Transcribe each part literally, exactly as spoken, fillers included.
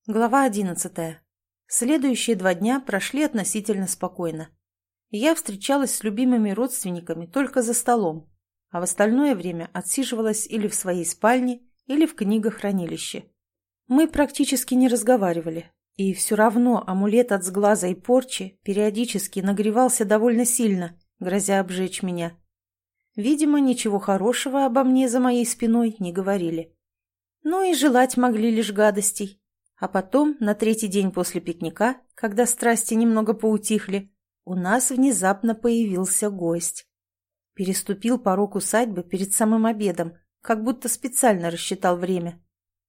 Глава одиннадцатая. Следующие два дня прошли относительно спокойно. Я встречалась с любимыми родственниками только за столом, а в остальное время отсиживалась или в своей спальне, или в книгохранилище. Мы практически не разговаривали, и все равно амулет от сглаза и порчи периодически нагревался довольно сильно, грозя обжечь меня. Видимо, ничего хорошего обо мне за моей спиной не говорили. Ну и желать могли лишь гадостей. А потом, на третий день после пикника, когда страсти немного поутихли, у нас внезапно появился гость. Переступил порог усадьбы перед самым обедом, как будто специально рассчитал время.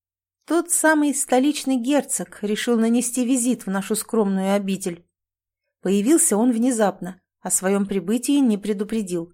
Тот самый столичный герцог решил нанести визит в нашу скромную обитель. Появился он внезапно, о своем прибытии не предупредил.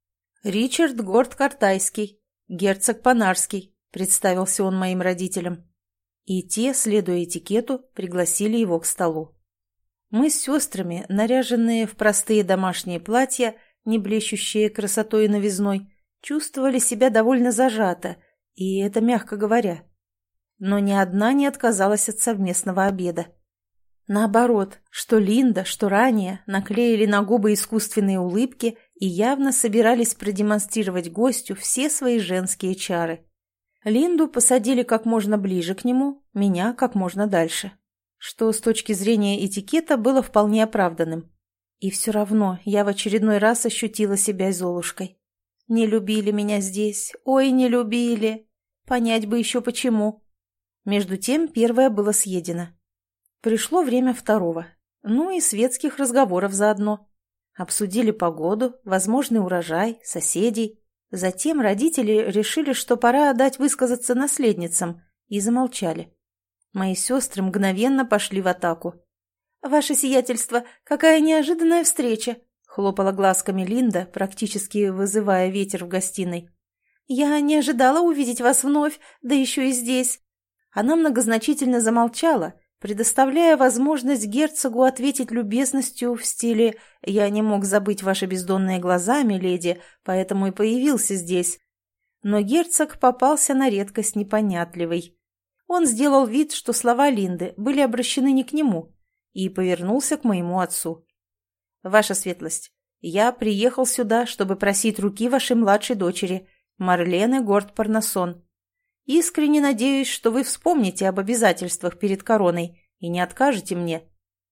«Ричард Горд-Картайский, герцог Панарский», представился он моим родителям. И те, следуя этикету, пригласили его к столу. Мы с сестрами, наряженные в простые домашние платья, не блещущие красотой и новизной, чувствовали себя довольно зажато, и это мягко говоря. Но ни одна не отказалась от совместного обеда. Наоборот, что Линда, что ранее наклеили на губы искусственные улыбки и явно собирались продемонстрировать гостю все свои женские чары. Линду посадили как можно ближе к нему, меня как можно дальше, что с точки зрения этикета было вполне оправданным. И все равно я в очередной раз ощутила себя Золушкой. Не любили меня здесь, ой, не любили. Понять бы еще почему. Между тем первое было съедено. Пришло время второго, ну и светских разговоров заодно. Обсудили погоду, возможный урожай, соседей. Затем родители решили, что пора дать высказаться наследницам, и замолчали. Мои сестры мгновенно пошли в атаку. «Ваше сиятельство, какая неожиданная встреча!» — хлопала глазками Линда, практически вызывая ветер в гостиной. «Я не ожидала увидеть вас вновь, да еще и здесь!» Она многозначительно замолчала, предоставляя возможность герцогу ответить любезностью в стиле «Я не мог забыть ваши бездонные глаза, миледи, поэтому и появился здесь». Но герцог попался на редкость непонятливый. Он сделал вид, что слова Линды были обращены не к нему, и повернулся к моему отцу. «Ваша светлость, я приехал сюда, чтобы просить руки вашей младшей дочери, Марлены Горд-Парнасон. Искренне надеюсь, что вы вспомните об обязательствах перед короной и не откажете мне».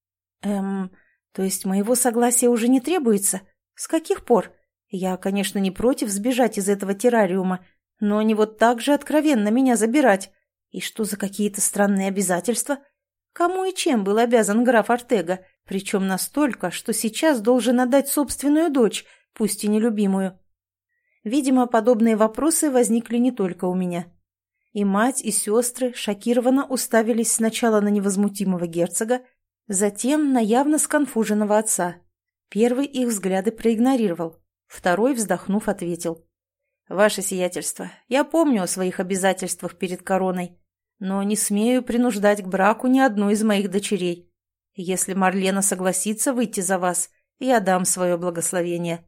«Эм, то есть моего согласия уже не требуется? С каких пор? Я, конечно, не против сбежать из этого террариума, но не вот так же откровенно меня забирать. И что за какие-то странные обязательства? Кому и чем был обязан граф Артега, причем настолько, что сейчас должен отдать собственную дочь, пусть и нелюбимую?» Видимо, подобные вопросы возникли не только у меня. И мать, и сестры шокированно уставились сначала на невозмутимого герцога, затем на явно сконфуженного отца. Первый их взгляды проигнорировал, второй, вздохнув, ответил. «Ваше сиятельство, я помню о своих обязательствах перед короной, но не смею принуждать к браку ни одну из моих дочерей. Если Марлена согласится выйти за вас, я дам свое благословение.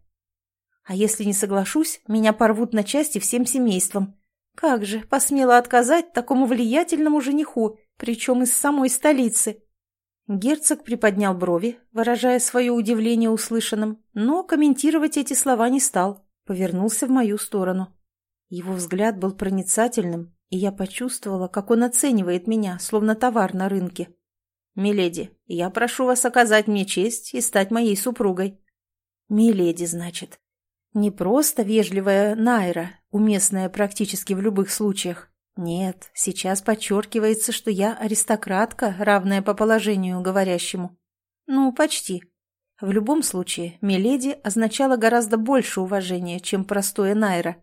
А если не соглашусь, меня порвут на части всем семейством. Как же, посмела отказать такому влиятельному жениху, причем из самой столицы?» Герцог приподнял брови, выражая свое удивление услышанным, но комментировать эти слова не стал, повернулся в мою сторону. Его взгляд был проницательным, и я почувствовала, как он оценивает меня, словно товар на рынке. «Миледи, я прошу вас оказать мне честь и стать моей супругой». «Миледи, значит». Не просто вежливая Найра, уместная практически в любых случаях. Нет, сейчас подчеркивается, что я аристократка, равная по положению говорящему. Ну, почти. В любом случае, миледи означало гораздо больше уважения, чем простое Найра.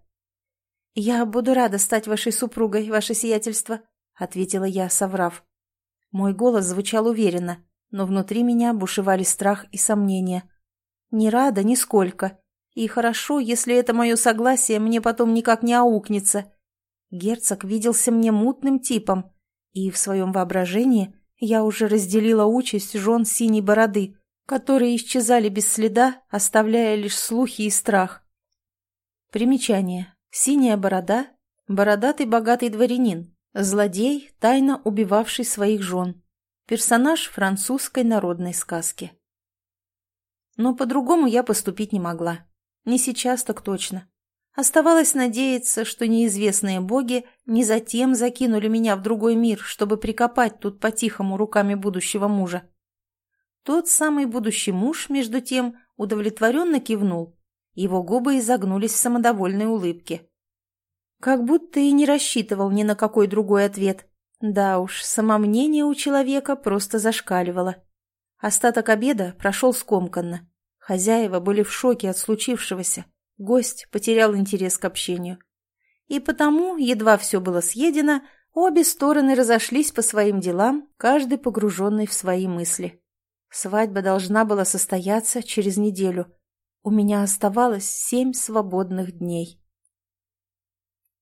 «Я буду рада стать вашей супругой, ваше сиятельство», — ответила я, соврав. Мой голос звучал уверенно, но внутри меня бушевали страх и сомнения. Не рада нисколько. И хорошо, если это мое согласие мне потом никак не аукнется. Герцог виделся мне мутным типом, и в своем воображении я уже разделила участь жен синей бороды, которые исчезали без следа, оставляя лишь слухи и страх. Примечание. Синяя борода – бородатый богатый дворянин, Злодей, тайно убивавший своих жен. Персонаж французской народной сказки. Но по-другому я поступить не могла. Не сейчас так точно. Оставалось надеяться, что неизвестные боги не затем закинули меня в другой мир, чтобы прикопать тут по-тихому руками будущего мужа. Тот самый будущий муж, между тем, удовлетворенно кивнул. Его губы изогнулись в самодовольной улыбке. Как будто и не рассчитывал ни на какой другой ответ. Да уж, самомнение у человека просто зашкаливало. Остаток обеда прошел скомканно. Хозяева были в шоке от случившегося. Гость потерял интерес к общению. И потому, едва все было съедено, обе стороны разошлись по своим делам, каждый погруженный в свои мысли. Свадьба должна была состояться через неделю. У меня оставалось семь свободных дней.